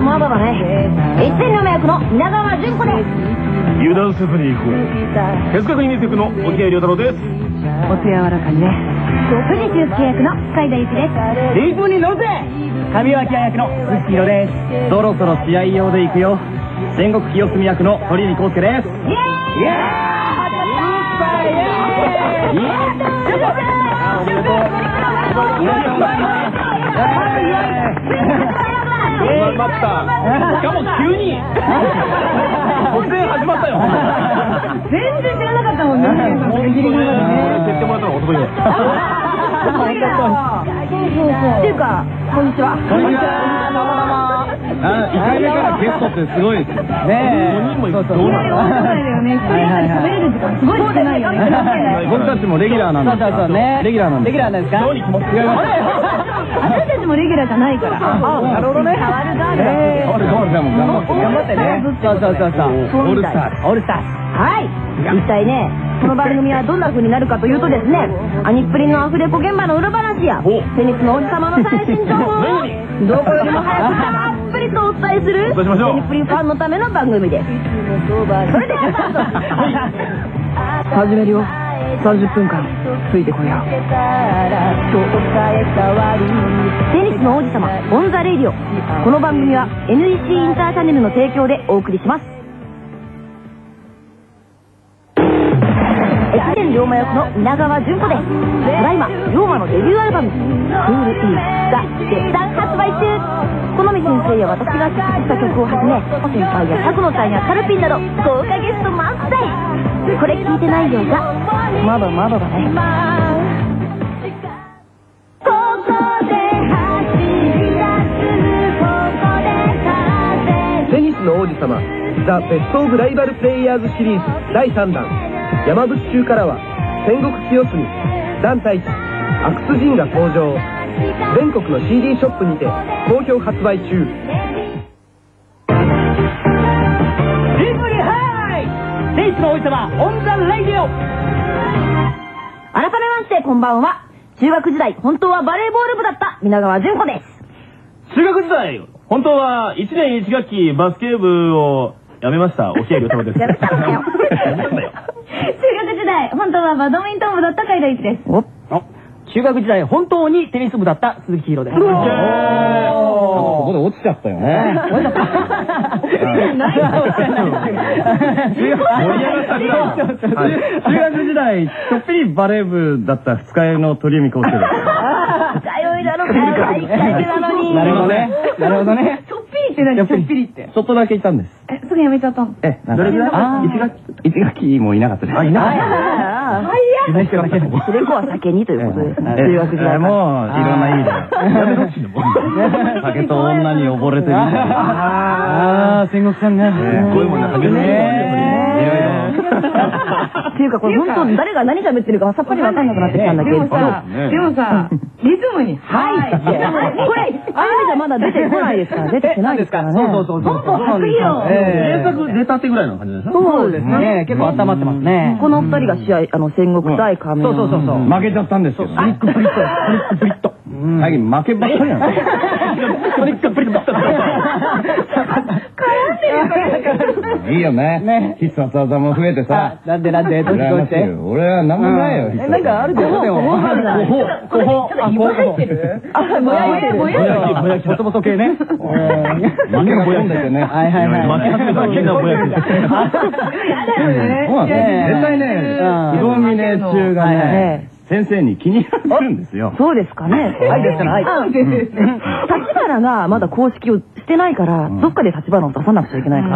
まだだね。一点両目役の皆川淳子です。 油断せずに行こう。手塚国光役の沖合亮太郎です。 お手柔らかにね。 藤修介役の海田由紀です。 リズムに乗るぜ。上脇役の藤木宏です。そろそろ試合用で行くよ。戦国清澄役の鳥海浩介です。イエーイ。イエーイ。 待った。しかも急に突然始まったよ。 全然知らなかったもんね。 もう一度ね、設定もらったの男よ。 っていうか、こんにちは。 こんにちは。1回目からゲストってすごいですよね。 そうそう。そうだよね。一人だけ喋れる時間すごい少ないよね。 僕たちもレギュラーなんです。 そうね。レギュラーなんですか。 そうに気持ちが違います。 私たちもレギュラーじゃないから。なるほどね。変わるガール。 頑張ってね。 そう。オールスター。 はい。一体ね、この番組はどんな風になるかというとですね、アニプリのアフレコ現場の裏話やテニスの王子様の最新情報をどこよりも早くたっぷりとお伝えするテニプリファンのための番組です。それでは始めるよ。30分間ついてこよう。 テニスの王子様オンザレイディオ。この番組は NEC インターチャネルの提供でお送りします。越前龍馬役の皆川淳子です。ただいま龍馬のデビューアルバム「クールイーが絶賛発売中。好み先生や私が作った曲をはじめ、先輩やタクノちゃんやカルピンなど豪華ゲスト満載。これ聞いてないようがまだまだだね。 テニスの王子様ザ・ベスト・オブ・ライバル・プレイヤーズシリーズ第3弾山口中からは戦国清澄団体一阿久津陣が登場。全国の CD ショップにて好評発売中。 テニスの王子様オンザレイディオ。 改めましてこんばんは。中学時代本当はバレーボール部だった皆川淳子です。 中学時代本当は1年1学期バスケ部をやめました沖合亮太郎です。 やめたんだよ。中学時代本当はバドミントン部だった海田由紀です。 中学時代本当にテニス部だった鈴木宏です。 ここで落ちちゃったよね。 落ちちゃった。 中学時代ちょっぴりバレー部だった二日酔いの鳥海浩介です。 二日酔いだろ、大会なのに。 なるほどね。 ちょっぴりって何？ちょっぴりって。 ちょっとだけいたんです。 すぐやめちゃったの？ どれぐらい？一学期もいなかったです。いなかった。 それこは酒にということです。中学時代。 もういろんな意味で。酒と女に溺れてみたいな。 戦国さんが。 こういうもんね、激しい。 っていうかこれ本当誰が何喋ってるかさっぱりわかんなくなってきたんだけど。 でもさ、リズムにはいって。 これあれじゃまだ出てこないですから。出てきてないですからね。 そう。 どんどん吐くよ。 原作出たてぐらいの感じですね。 そうですね。結構温まってますね。 この二人が試合戦国対仮面。 そう。 負けちゃったんですけど。 プリックプリット。 最近負けばっかりなんですよ。プリックプリッと。いいよね。必殺技も増えてさ。 なんでどうして。 俺は何もないよ。 なんかあるでしょでも。 もやいてる？もやいてる。 もともと系ね。 負けがぼやんだよね。 はい。 負けはけだけがぼやんだ。絶対ね、井戸峰中がね、先生に気に入られるんですよ。 そうですかね。 愛ですから愛。 立花がまだ公式をしてないから、どっかで立花を出さなくちゃいけないから。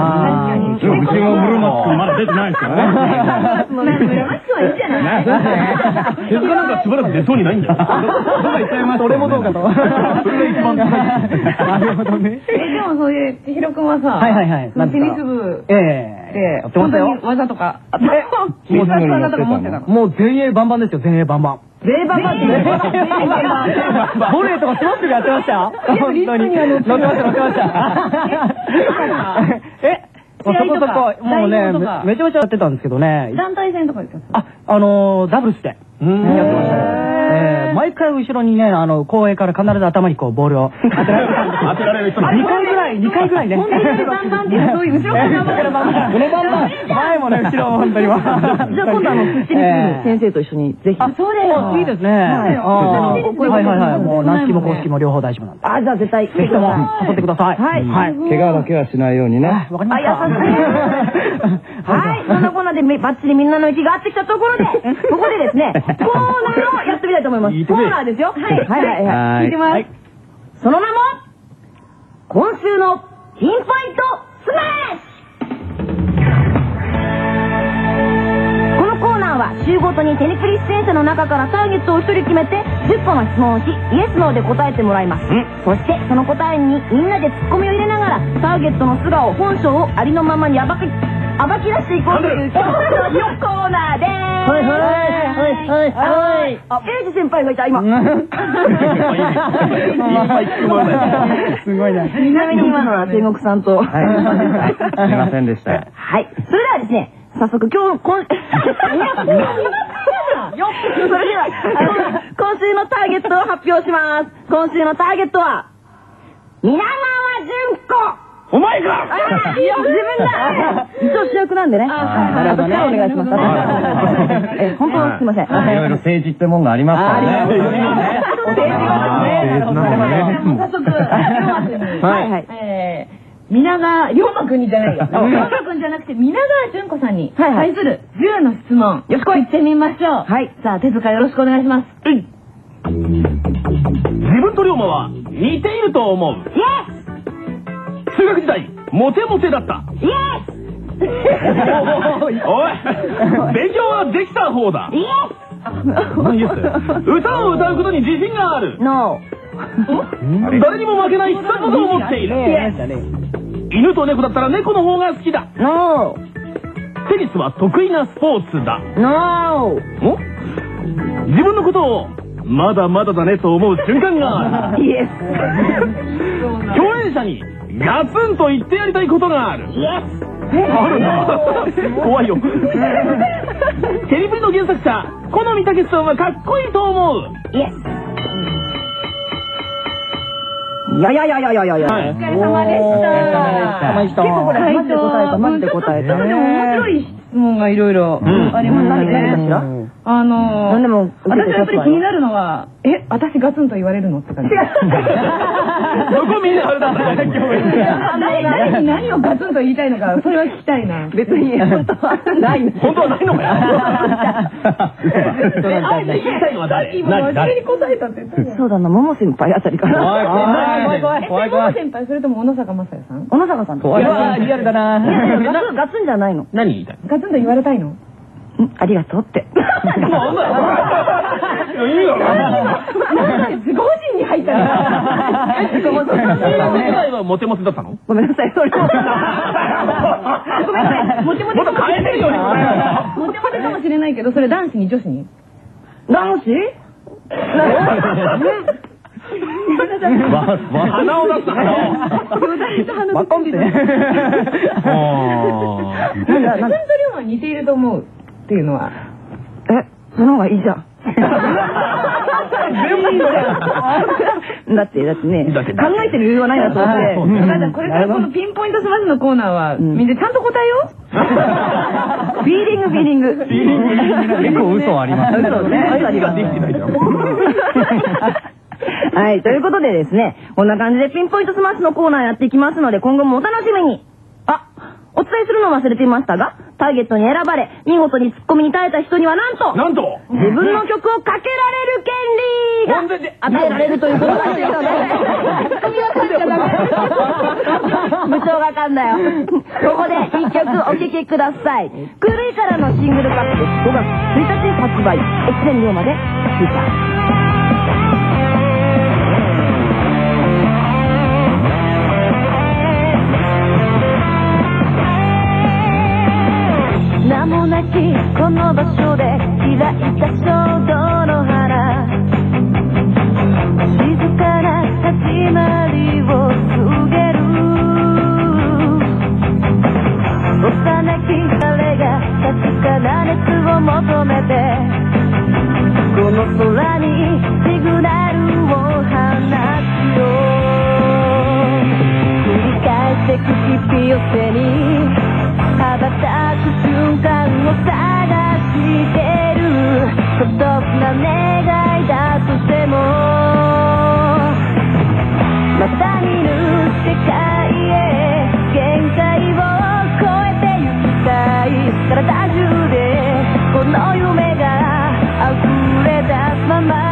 うちのブルマス君まだ出てないですからね。 ブルマス君はいいじゃない。 手塚なんかしばらく出そうにないんだよ。どっか行っちゃいます。 俺もどうかと。 それが一番大事。 なるほどね。 でもそういう千尋くんはさ、 はい。 テニス部で、 本当に技とか、必殺技とか持ってたの？ もう前衛バンバンですよ、前衛バンバン。 ベーババってボレーとかスマッシュやってましたよ。本当に。乗ってました。そこそこ、もうね、めちゃめちゃやってたんですけどね。 団体戦とかですか？ ダブルスで。 やってましたね。毎回後ろにね、後衛から必ず頭にこうボールを当てられる。 当てられる人 2回ぐらいね。 本当にバンバンっていうそういう後ろからバンバン。 前もね、後ろも本当に。 じゃあ今度土に先生と一緒にぜひ。 あ、そうです。 いいですね。はいはい。もう軟式も公式も両方大丈夫なんで。 じゃあ絶対。 ぜひとも誘ってください。はい。 怪我だけはしないようにね。 わかりました。 はい、そんなコーナーでバッチリみんなの息が合ってきたところで、ここでですね、コーナーをやってみたいと思います。コーナーですよ。はい。聞いてます。その名も、今週のピンポイントスマッシュ。このコーナーは週ごとにテニプリ出演者の中からターゲットを1人決めて10個の質問をし、イエスノーで答えてもらいます。そしてその答えにみんなでツッコミを入れながらターゲットの素顔、本性をありのままに暴き出していこうというコーナーでーす。エイジ先輩がいた今。 すごいね。 ちなみに今のは天国さんと。 すいませんでした。 はい。それではですね、早速それでは今週のターゲットを発表します。今週のターゲットは皆川淳子。 お前か。 いや、自分だ。一応主役なんでね。なるほどね。お願いします。本当すいません。 いろいろ政治ってもんがありますからね。 早速、皆川龍馬くんにじゃないよ。龍馬くんじゃなくて皆川淳子さんに対する10の質問。よしこいってみましょう。はい。さあ、手塚よろしくお願いします。 自分と龍馬は似ていると思う。 イエス。 中学時代モテモテだった。 イエス。 おい、勉強はできた方だ。 イエス。歌を歌うことに自信がある。 ノ誰にも負けない必殺技を持っている。犬と猫だったら猫の方が好きだ。 ー。ノテニスは得意なスポーツだ。 ー。ノー。 自分のことをまだまだだねと思う瞬間がある。 イエス。 共演者にガツンと言ってやりたいことがある。 イエス。 あるな。怖いよ。テニプリの原作者好見武さんはかっこいいと思う。 イエス。いや。 お疲れ様でした。結構これマジで答えた。マジで答えた。でも面白い質問がいろいろありますね。 なんでも私はやっぱり気になるのは、私ガツンと言われるのって感じ。 どこみんなあれだったね。 誰に何をガツンと言いたいのか、それは聞きたいな。 別に本当はない。 本当はないのかよ。聞きたいのは誰？ 今真面目に答えたって言ったじゃん。 そうだな、桃先輩あたりから。 怖い。先輩、それとも小野坂正也さん？ 小野坂さんと。 リアルだな。 ガツンじゃないの。 何言いたい？ ガツンと言われたいの？ ありがとうって。 なんだよ。いいよ。 自己人に入ったら。 時代はモテモテだったの？ ごめんなさい、それも。 ごめんなさい。モテモテもっと変えてるよね。 モテモテかもしれないけど、それ男子に女子に？ 男子？ 鼻を出した。 わかんねえ。 自分と龍馬に似ていると思うっていうのは。 その方がいいじゃん。だってね、考えてる余裕はないなと思って。 これからこのピンポイントスマッシュのコーナーは、みんなちゃんと答えよう。 フィーリング。 結構嘘あります。 嘘ね。はい、ということでですね、こんな感じでピンポイントスマッシュのコーナーやっていきますので、今後もお楽しみに。お伝えするのを忘れていましたが、ターゲットに選ばれ、見事にツッコミに耐えた人にはなんと、 なんと自分の曲をかけられる権利が与えられるということなんですよね。ツッコミはかけちゃダメ。無償がかんだよ。ここで一曲お聴きください。クルイからのシングルカップです。5月1日発売。越前龍馬で、フィーチャー。名もなきこの場所で開いた衝動の花、静かな始まりを告げる。幼き彼が確かな熱を求めて寄せに羽ばたく瞬間を探してる孤独な願いだとしてもまた見ぬ世界へ限界を超えてゆきたい体中でこの夢が溢れ出すまま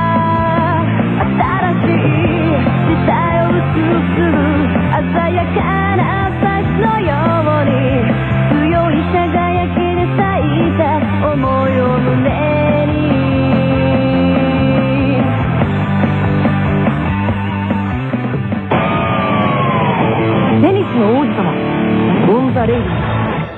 新しい時代を映す鮮やかな朝日のように強い輝きで咲いた想いを胸にテニスの王子様オン・ザ・レイディ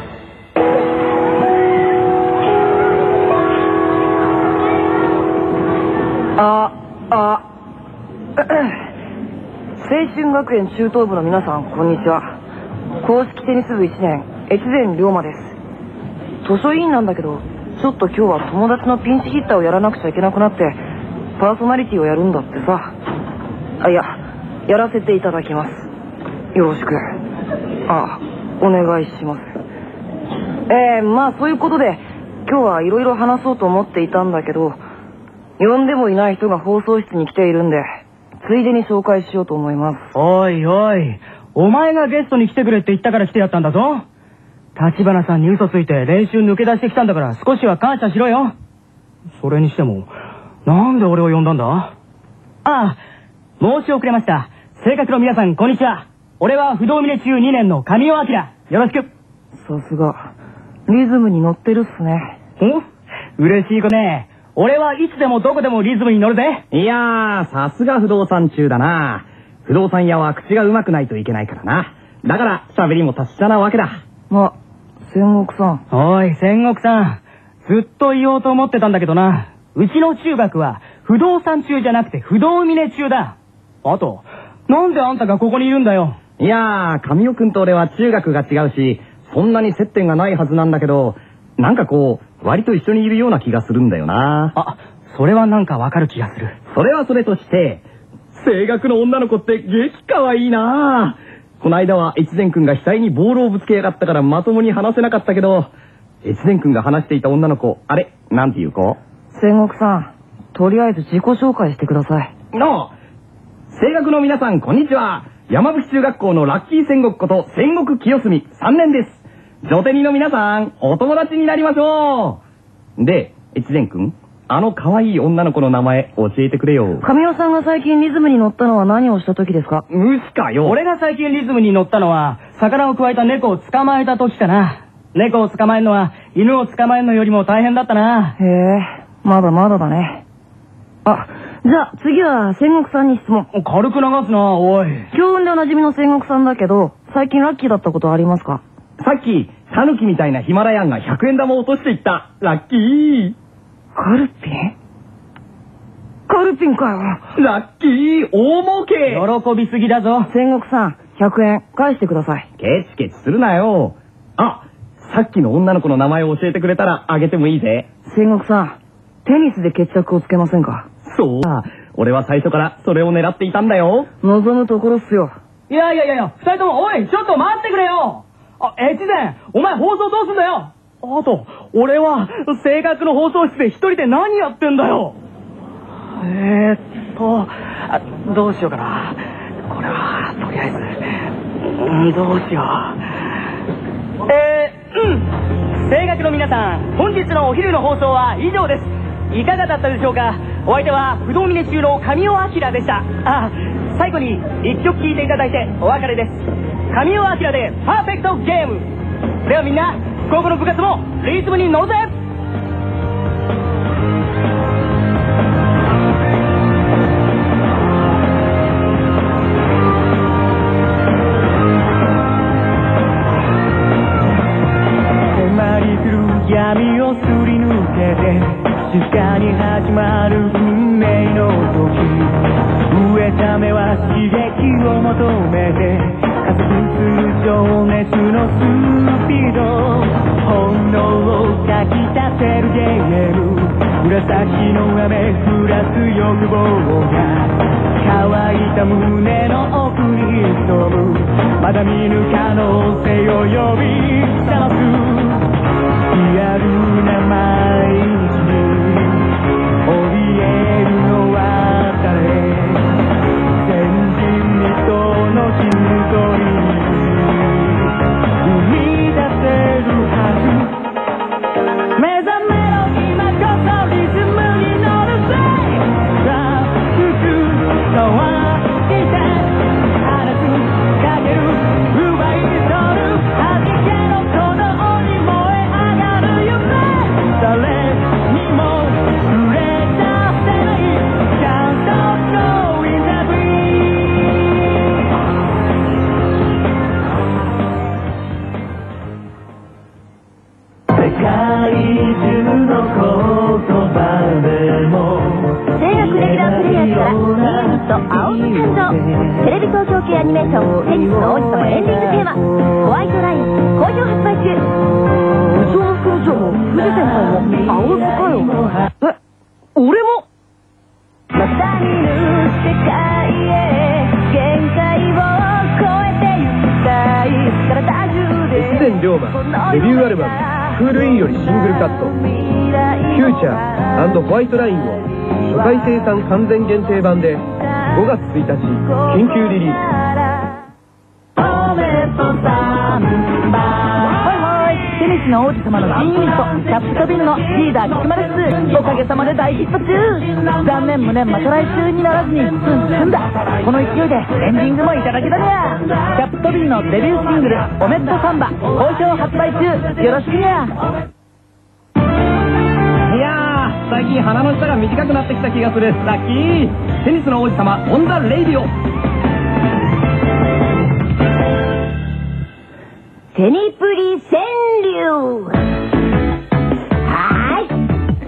青春学園中等部の皆さんこんにちは。公式テニス部1年越前龍馬です。図書委員なんだけどちょっと今日は友達のピンチヒッターをやらなくちゃいけなくなってパーソナリティをやるんだってさ。やらせていただきます。よろしくお願いします。まあそういうことで今日はいろいろ話そうと思っていたんだけど呼んでもいない人が放送室に来ているんでついでに紹介しようと思います。 おいおい、お前がゲストに来てくれって言ったから来てやったんだぞ。立花さんに嘘ついて練習抜け出してきたんだから少しは感謝しろよ。それにしてもなんで俺を呼んだんだ？申し遅れました。正確の皆さんこんにちは。俺は不動峰中2年の神尾明。よろしく。 さすがリズムに乗ってるっすね。 嬉しい子ね。俺はいつでもどこでもリズムに乗るぜ。 いやー、さすが不動産中だな。不動産屋は口が上手くないといけないからな。だから喋りも達者なわけだ。 仙国さん。 おい、仙国さん。ずっと言おうと思ってたんだけどな。うちの中学は不動産中じゃなくて不動峰中だ。あと、なんであんたがここにいるんだよ。 いやー、神尾くんと俺は中学が違うし、そんなに接点がないはずなんだけど、なんか割と一緒にいるような気がするんだよな。 それはなんかわかる気がする。 それはそれとして、声楽の女の子って激可愛いな。この間は越前くんが額にボールをぶつけやがったからまともに話せなかったけど、越前くんが話していた女の子、あれ、なんていう子？ 仙国さん、とりあえず自己紹介してください。 声楽の皆さんこんにちは。山伏中学校のラッキー戦国こと戦国清澄3年です。女手人の皆さん、お友達になりましょう。で、越前くん、あの可愛い女の子の名前教えてくれよ。 神尾さんが最近リズムに乗ったのは何をした時ですか？ 無視かよ。 俺が最近リズムに乗ったのは、魚をくわえた猫を捕まえた時かな。猫を捕まえるのは、犬を捕まえるのよりも大変だったな。 へえ、まだまだだね。じゃあ次は仙国さんに質問。 軽く流すな、おい。 強運でおなじみの仙国さんだけど、最近ラッキーだったことありますか？ さっき、タヌキみたいなヒマラヤンが100円玉を落としていった。ラッキー。 カルピンかよ。 ラッキー、大儲け。 喜びすぎだぞ。 仙国さん、100円返してください。 ケチケチするなよ。さっきの女の子の名前を教えてくれたらあげてもいいぜ。 仙国さん、テニスで決着をつけませんか？ そうだ。俺は最初からそれを狙っていたんだよ。 望むところっすよ。 いや、二人とも、おい、ちょっと待ってくれよ。越前、お前放送どうすんだよ。俺は、声楽の放送室で一人で何やってんだよ。どうしようかな。これは、とりあえず、どうしよう。声楽の皆さん、本日のお昼の放送は以上です。いかがだったでしょうか。お相手は不動峰中の神尾明でした。最後に一曲聴いていただいてお別れです。神尾明でパーフェクトゲーム。ではみんな、午後の部活もリズムに乗るぜ。迫り来る闇をすり抜けて静かに始まる運命の時、飢えた目は刺激を求めて加速する情熱のスピード、本能をかきたてるゲーム、紫の雨降らす欲望が乾いた胸の奥に潜むまだ見ぬ可能性を呼び覚ますリアルな毎日に怯えるのは誰前人未到の心臓に生み出せるはず目覚めろ今こそリズムに乗るぜさあ服変わって放つかける奪い取る弾けの鼓動に燃え上がる夢誰にも触れさせない Can't go in the breeze 世界中の言葉でも声楽レギュラープレイヤーから新ユニット青木誕生。テレビ東京系アニメーションテニスの王子様エンディングテーマホワイトライン好評発売中。部長も副部長も藤先輩も青木かよ。俺もまた見ぬ世界へ限界を超えてゆきたい体中で越前龍馬デビューアルバム「クールイン」よりシングルカット「フューチャー&ホワイトライン」を初回生産完全限定版で5月1日緊急リリース。 テニスの王子様の新ユニットキャップとビルのリーダー菊丸です。おかげさまで大ヒット中。残念無念また来週にならずに済んだ。この勢いでエンディングもいただけだにゃ。キャップとビルのデビューシングル「おめっとサンバ」好評発売中。よろしくにゃ。 いやー、最近鼻の下が短くなってきた気がする。ラッキー。テニスの王子様オンザレイディオ。 テニプリ川柳。はーい。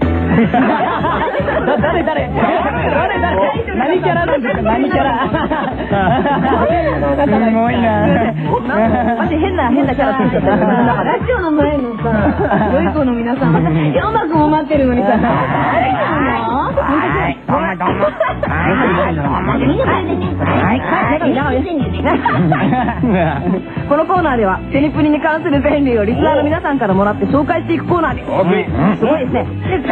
誰何キャラなんですか？何キャラ？すごいな。 マジ変なキャラついてた。 ラジオの前のさ、良い子の皆さん、4幕も待ってるのにさ、 このコーナーではテニプリに関する川柳をリスナーの皆さんからもらって紹介していくコーナーです。すごいですね。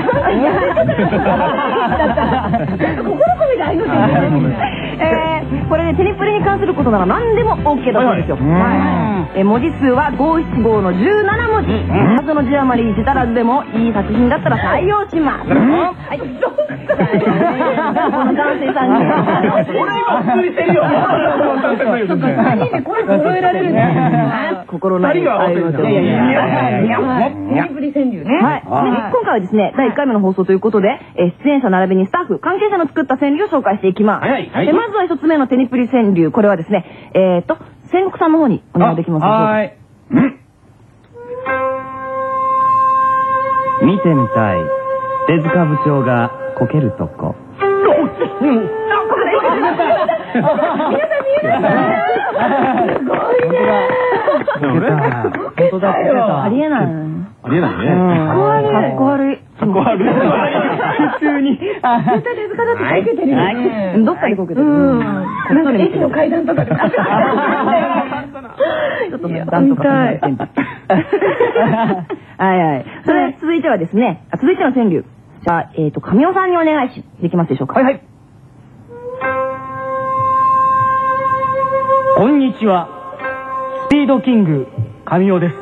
心込めがありますよね。 これね、テニプリに関することなら何でも OK だそうですよ。文字数は五七五の17文字。数の字余りしたらずでもいい作品だったら採用します。はい。この男性さんに。 俺今普通にしてるよ。 そっか、3人でこれ揃えられるんですね。 心ない。いやいテニプリ川柳ね。 はい。今回はですね、第1回目の放送ということで、出演者並びにスタッフ、関係者の作った川柳を紹介していきます。まずは1つ目のテニプリ川柳。これはですね、戦国さんの方にお願いできますでしょうか。 はい。見てみたい手塚部長がこけるとこ。 本当だ。ありえない。 ありえないね。 かっこ悪い。 普通に。 絶対手塚だってかけてるよ。 どっかでこけてる。 なんか駅の階段とかで。ちょっとね、段とか。はいはい。それ続いてはですね、続いての川柳。じゃあ、神尾さんにお願いできますでしょうか。 はいはい。こんにちは。スピードキング神尾です。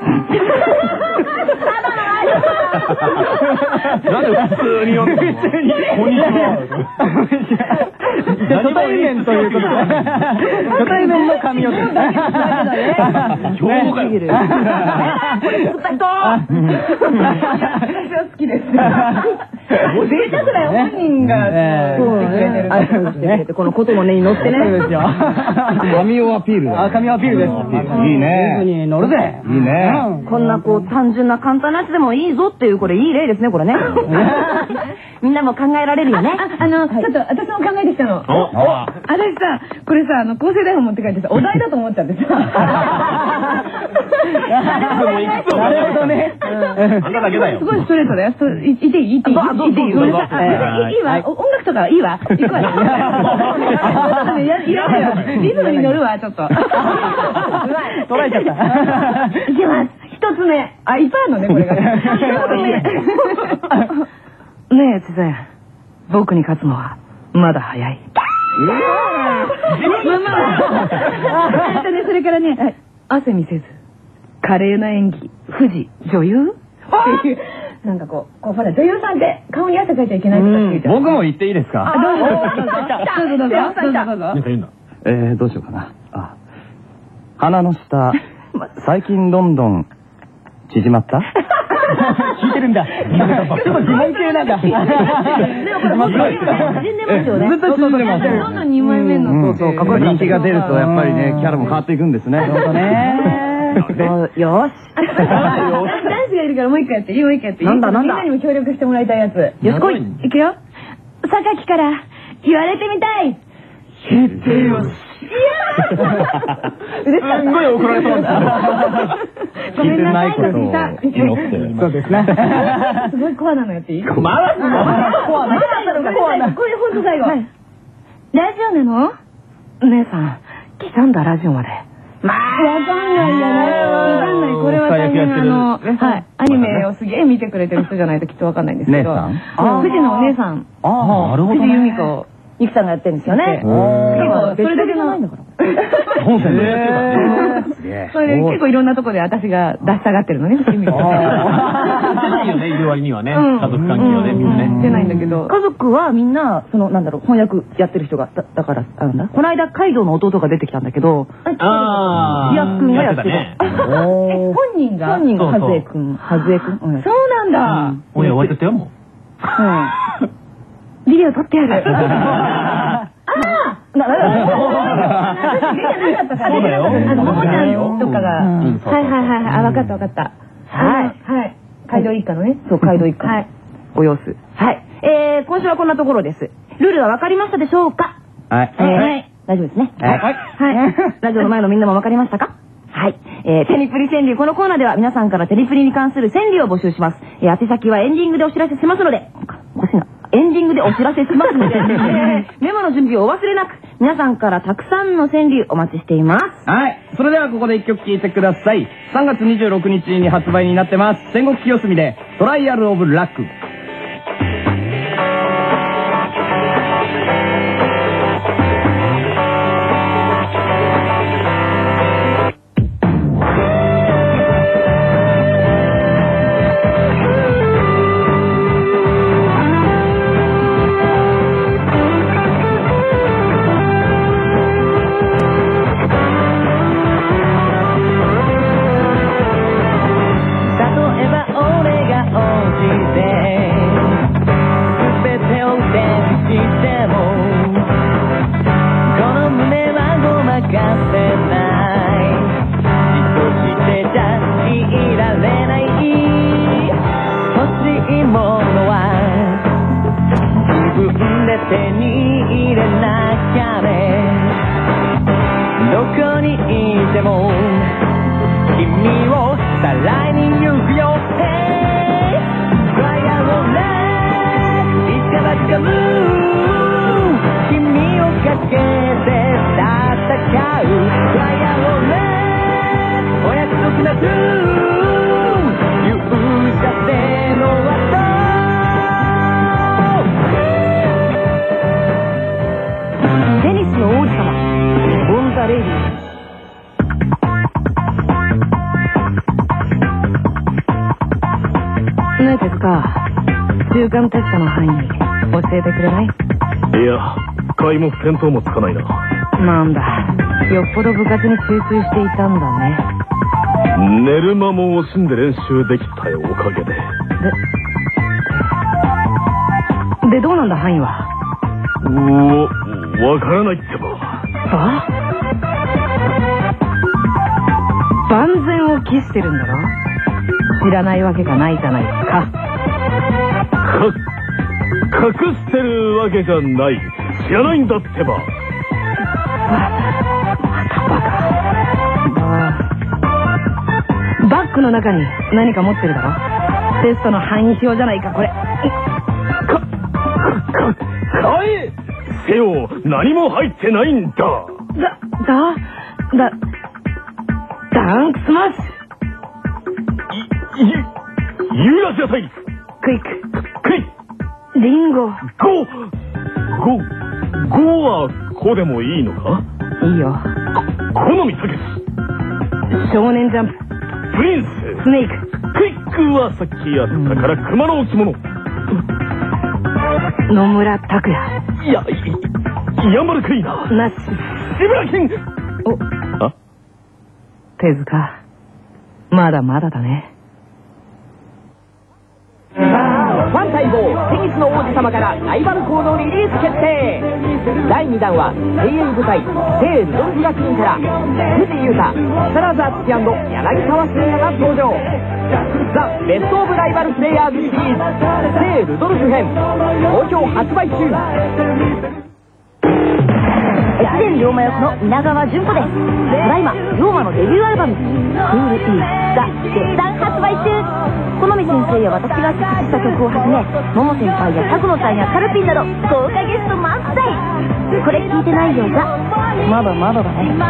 なんで普通に読んでるの？普通に。こんにちは。 初対面ということで。初対面の神尾です。 兵庫かよ。 これ作った人。 私は好きです。贅沢だよ、本人がしてくれて、このこともねに乗ってね。 そうですよ。 神尾アピール。 神尾アピールです。 いいね。 に乗るぜ。 いいね。 こんなこう単純な簡単なやつでもいいぞっていう、これいい例ですね、これね。みんなも考えられるよね。 ちょっと私も考えてきたの。私さ、これさ、構成台本持って帰ってさ、お題だと思っちゃってさ。 なるほどね。 あんただけだよ。 すごいストレートだよ。いていいいいいいわ。音楽とかいいわ。行くわ。リズムに乗るわ、ちょっと。うまい。 捉えちゃった。 いきます。一つ目。いっぱいあるのね、これが。一つ目。ねえ、つざや。僕に勝つのは、まだ早い。それからね、汗見せず、華麗な演技、富士、女優っていう。なんかこう、ほら、女優さんって顔に汗かいちゃいけないとかって言うじゃん。 僕も言っていいですか？ どうぞ。どうぞ。 どうしようかな。鼻の下、最近どんどん縮まった？ 聞いてるんだ。ちょっと疑問系なんだ。 でもこれ本当に縮んでますよね。 ずっと縮んでます。 どんどん2枚目の。 そう、人気が出るとやっぱりね、キャラも変わっていくんですね。 そうだね。 よし。 男子がいるからもう一回やって、もう一回やって。 なんだみんなにも協力してもらいたいやつ。 よしこい。 いくよ。榊から言われてみたい。 言ってよし。すごい怒られそうだ。 ごめんなさい。 そうですね。 すごいコアなのやっていい？ まだコアなのか。これほんと最後。ラジオなの？姉さん、来たんだラジオまで。わかんないよね。わかんない。これは大変アニメをすげえ見てくれてる人じゃないときっとわかんないんですけど。富士のお姉さん。 なるほど。 富士由美子。ゆきさんがやってるんですよね。それだけの。 本線で。 それで結構いろんなとこで私が出したがってるのね、富士由美子。 出ないよね、いる割にはね。家族関係はね、みんなね。 出ないんだけど。 家族はみんな、翻訳やってる人が、だから、この間、カイドウの弟が出てきたんだけど、 ああ、ヤくんがやってた。 本人がハズエくん。 そうなんだ。 おや、終わっちゃったよ、もう。 ビデオ撮ってやる。 そうだよ。 ももちゃんとかが。はい。わかった。はい。街道一家のね。 そう、街道一家。 はい。 ご様子。はい。今週はこんなところです。ルールは分かりましたでしょうか？ はい。 大丈夫ですね。 はい。 ラジオの前のみんなも分かりましたか？はい。テニプリ川柳。このコーナーでは皆さんからテニプリに関する川柳を募集します。宛先はエンディングでお知らせしますので、おかしいな。エンディングでお知らせしますので、メモの準備をお忘れなく、皆さんからたくさんの川柳お待ちしています。 はい。それではここで一曲聴いてください。3月26日に発売になってます。戦国清澄でトライアルオブラック。 手に入れなきゃね。どこにいても君をさらいに行くよ。Hey Fire on Light 一か八かムー君をかけて戦う Fire on Light お約束なく勇者性の後テニスの王子様、オンザレイディ。ねえ、手塚、中間テストの範囲教えてくれない？ いや、皆目見当もつかないな。 なんだ、よっぽど部活に集中していたんだね。 寝る間も惜しんで練習できたよ、おかげで。 で、どうなんだ、範囲は。 わからないってば。 万全を期してるんだろ。知らないわけがないじゃないか。 隠してるわけじゃない。知らないんだってば。 バッグの中に何か持ってるだろ。テストの範囲表じゃないか、これ。 買えせよ、何も入ってないんだ。 ダンクスマッシュ。 ユーラシア大陸。 クイック。 クイリンゴ。 ゴはこでもいいのか？ いいよ。 好みたけし。 少年ジャンプ。 プリンス。 スネーク。 クイックはさっきやったから熊の置物。 野村拓也。 ヤンバルクイナ。 ナッシュ。 志村けん。あ？ 手塚。まだまだだね。 ファン待望テニスの王子様からライバル校のリリース決定。第2弾は声優舞台聖ルドルフ学院から藤井優太、木更津敦柳沢慎也が登場。ザ・ベスト・オブ・ライバル・プレイヤーズシリーズ聖ルドルフ編好評発売中。 越前龍馬役の稲川淳子です。ただいま龍馬のデビューアルバム「クール・イー・ザ・絶賛発売中。好み先生や私が作った曲をはじめ、もも先輩やタクノちゃんやカルピンなど豪華ゲスト満載。これ聞いてないようじゃまだまだだね。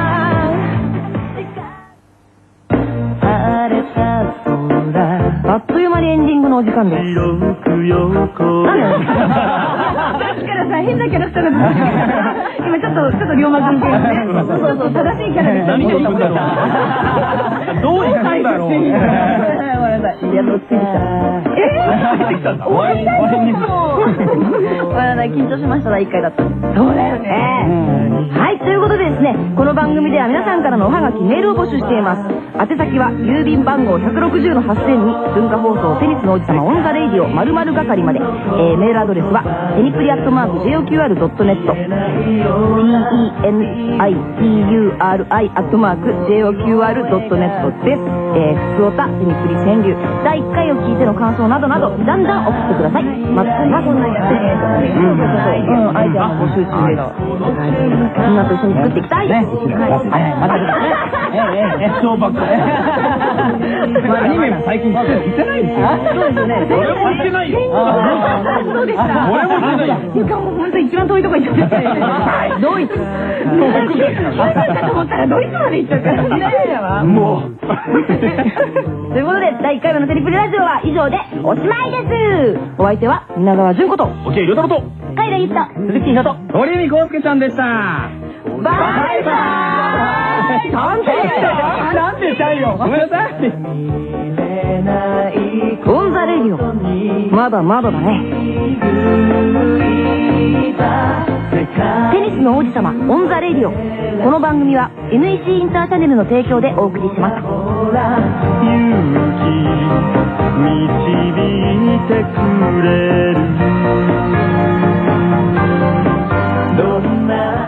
あっという間にエンディングのお時間です。 白く横さっきからさ、変なキャラクターが出てきた。今ちょっと龍馬君系ですね。そう、正しいキャラでした。 何で言ったんだろう。どういったんだろう。 ごめんなさい。やっと落ち着いてきた。終わりにも。ごめんなさい、緊張しました。第1回だった。そうだよね。はい、ということでですね、この番組では皆さんからのおはがき、メールを募集しています。宛先は郵便番号160-8000に文化放送テニスの王子様オンザレイディオ〇〇係まで。メールアドレスはテニプリ@JOQR.net tenipuri@JOQR.net です。ふつおたテニプリ川柳第1回を聞いての感想などなどだんだん送ってください。まずはこんなやつです。アイデアも募集中です。みんなと一緒に作っていきたい。またですね。 そうばっかり。アニメも最近言ってないですよ。 そうですよね。 俺も言ってないよ。 そうでした。 俺も言ってないよ。 しかも本当一番遠いとこ行っちゃったよね。ドイツ。かと思ったらドイツまで行っちゃった。 もう。 ということで第1回目のテニプリラジオは以上でおしまいです。お相手は稲川淳子と沖江亮太郎とカイラユキと鈴木ひなと鳥海浩介ちゃんでした。 バイバーイ。 なんてしたいよ。ごめんなさい。 オンザレディオまだまだだね。テニスの王子様オンザレディオ。この番組は NEC インターチャネルの提供でお送りしました。 勇気導いてく